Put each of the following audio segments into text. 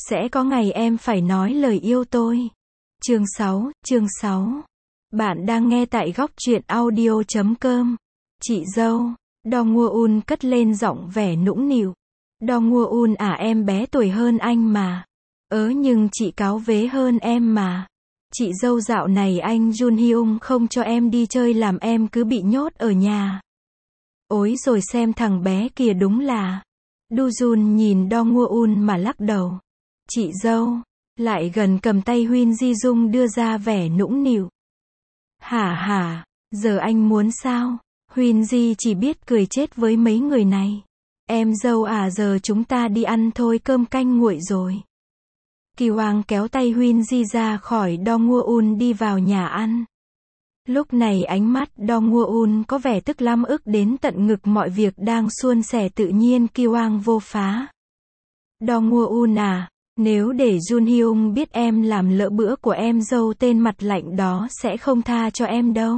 Sẽ có ngày em phải nói lời yêu tôi. Chương 6. Bạn đang nghe tại góc truyện audio.com. Chị dâu. Dong-woo-un cất lên giọng vẻ nũng nịu. Dong-woo-un à, em bé tuổi hơn anh mà. Nhưng chị cáo vế hơn em mà. Chị dâu, dạo này anh Jun Hyung không cho em đi chơi làm em cứ bị nhốt ở nhà. Ối rồi xem thằng bé kìa, đúng là. Du Jun nhìn Dong-woo-un mà lắc đầu. Chị dâu. Lại gần cầm tay Huyên Di Dung đưa ra vẻ nũng nịu. Hả, giờ anh muốn sao? Huyên Di chỉ biết cười chết với mấy người này. Em dâu à, giờ chúng ta đi ăn thôi, cơm canh nguội rồi. Kỳ Hoàng kéo tay Huyên Di ra khỏi Dong-woo-un đi vào nhà ăn. Lúc này ánh mắt Dong-woo-un có vẻ tức lắm, ức đến tận ngực, mọi việc đang suôn sẻ tự nhiên Kỳ Hoàng vô phá. Dong-woo-un à, nếu để Jun Hyung biết em làm lỡ bữa của em dâu, tên mặt lạnh đó sẽ không tha cho em đâu.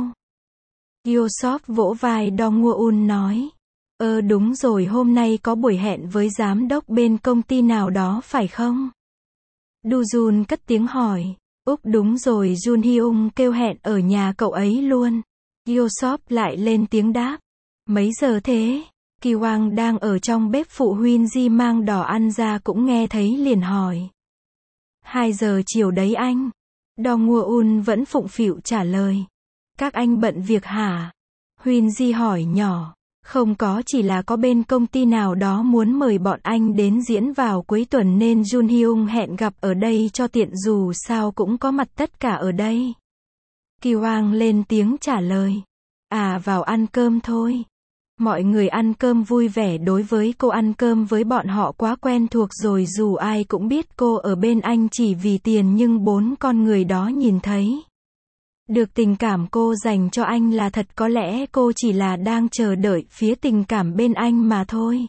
Yosop vỗ vai Dong-woo-un nói. Đúng rồi, hôm nay có buổi hẹn với giám đốc bên công ty nào đó phải không? Du Jun cất tiếng hỏi. Đúng rồi, Jun Hyung kêu hẹn ở nhà cậu ấy luôn. Yosop lại lên tiếng đáp. Mấy giờ thế? Kỳ Hoàng đang ở trong bếp phụ Huyên Di mang đồ ăn ra cũng nghe thấy liền hỏi. 2 giờ chiều đấy anh. Dong-woo-un vẫn phụng phịu trả lời. Các anh bận việc hả? Huyên Di hỏi nhỏ. Không có, chỉ là có bên công ty nào đó muốn mời bọn anh đến diễn vào cuối tuần nên Jun Hyung hẹn gặp ở đây cho tiện, dù sao cũng có mặt tất cả ở đây. Kỳ Hoàng lên tiếng trả lời. Vào ăn cơm thôi. Mọi người ăn cơm vui vẻ, đối với cô ăn cơm với bọn họ quá quen thuộc rồi, dù ai cũng biết cô ở bên anh chỉ vì tiền, nhưng 4 con người đó nhìn thấy được tình cảm cô dành cho anh là thật, có lẽ cô chỉ là đang chờ đợi phía tình cảm bên anh mà thôi.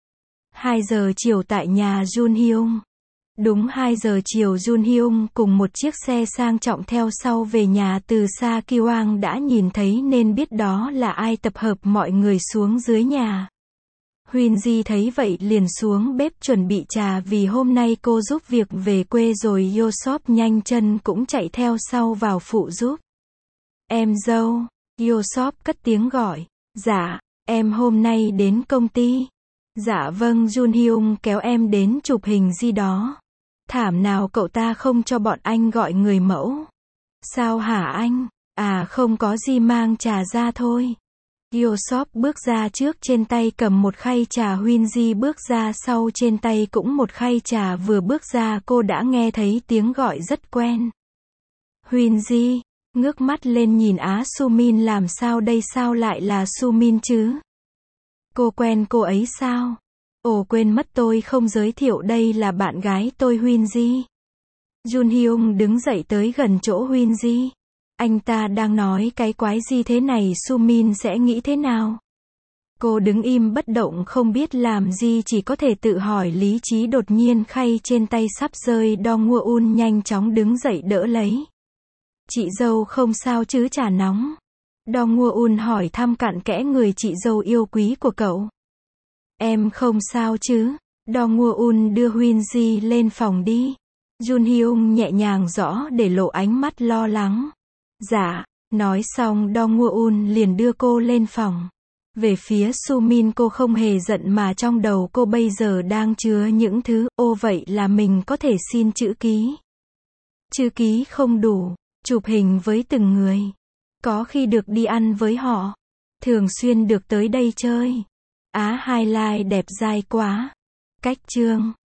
2 giờ chiều tại nhà Jun Hyung. Đúng 2 giờ chiều, Jun Hyung cùng một chiếc xe sang trọng theo sau về nhà. Từ xa Kỳ Hoàng đã nhìn thấy nên biết đó là ai, tập hợp mọi người xuống dưới nhà. Huyên Di thấy vậy liền xuống bếp chuẩn bị trà, vì hôm nay cô giúp việc về quê rồi. Yosop nhanh chân cũng chạy theo sau vào phụ giúp. Em dâu. Yosop cất tiếng gọi. Dạ, em hôm nay đến công ty. Dạ vâng, Jun Hyung kéo em đến chụp hình gì đó. Thảm nào cậu ta không cho bọn anh gọi người mẫu. Sao hả anh? Không có gì, mang trà ra thôi. Yosop bước ra trước, trên tay cầm một khay trà. Huyên Di bước ra sau, trên tay cũng một khay trà. Vừa bước ra cô đã nghe thấy tiếng gọi rất quen. Huyên Di ngước mắt lên nhìn Sumin, làm sao đây, sao lại là Sumin chứ? Cô quen cô ấy sao? Quên mất, tôi không giới thiệu, đây là bạn gái tôi Huyên Di. Jun Hyung đứng dậy tới gần chỗ Huyên Di. Anh ta đang nói cái quái gì thế này, Sumin sẽ nghĩ thế nào? Cô đứng im bất động không biết làm gì, chỉ có thể tự hỏi lý trí. Đột nhiên khay trên tay sắp rơi, Dong-woo-un nhanh chóng đứng dậy đỡ lấy. Chị dâu không sao chứ, trà nóng. Dong-woo-un hỏi thăm cặn kẽ người chị dâu yêu quý của cậu. Em không sao chứ? Dong-woo-un đưa Huyên Di lên phòng đi. Jun Hyung nhẹ nhàng rõ để lộ ánh mắt lo lắng. Dạ. Nói xong Dong-woo-un liền đưa cô lên phòng. Về phía Sumin, cô không hề giận mà trong đầu cô bây giờ đang chứa những thứ. Vậy là mình có thể xin chữ ký. Chữ ký không đủ. Chụp hình với từng người. Có khi được đi ăn với họ. Thường xuyên được tới đây chơi. Highlight đẹp dai quá. Cách chương.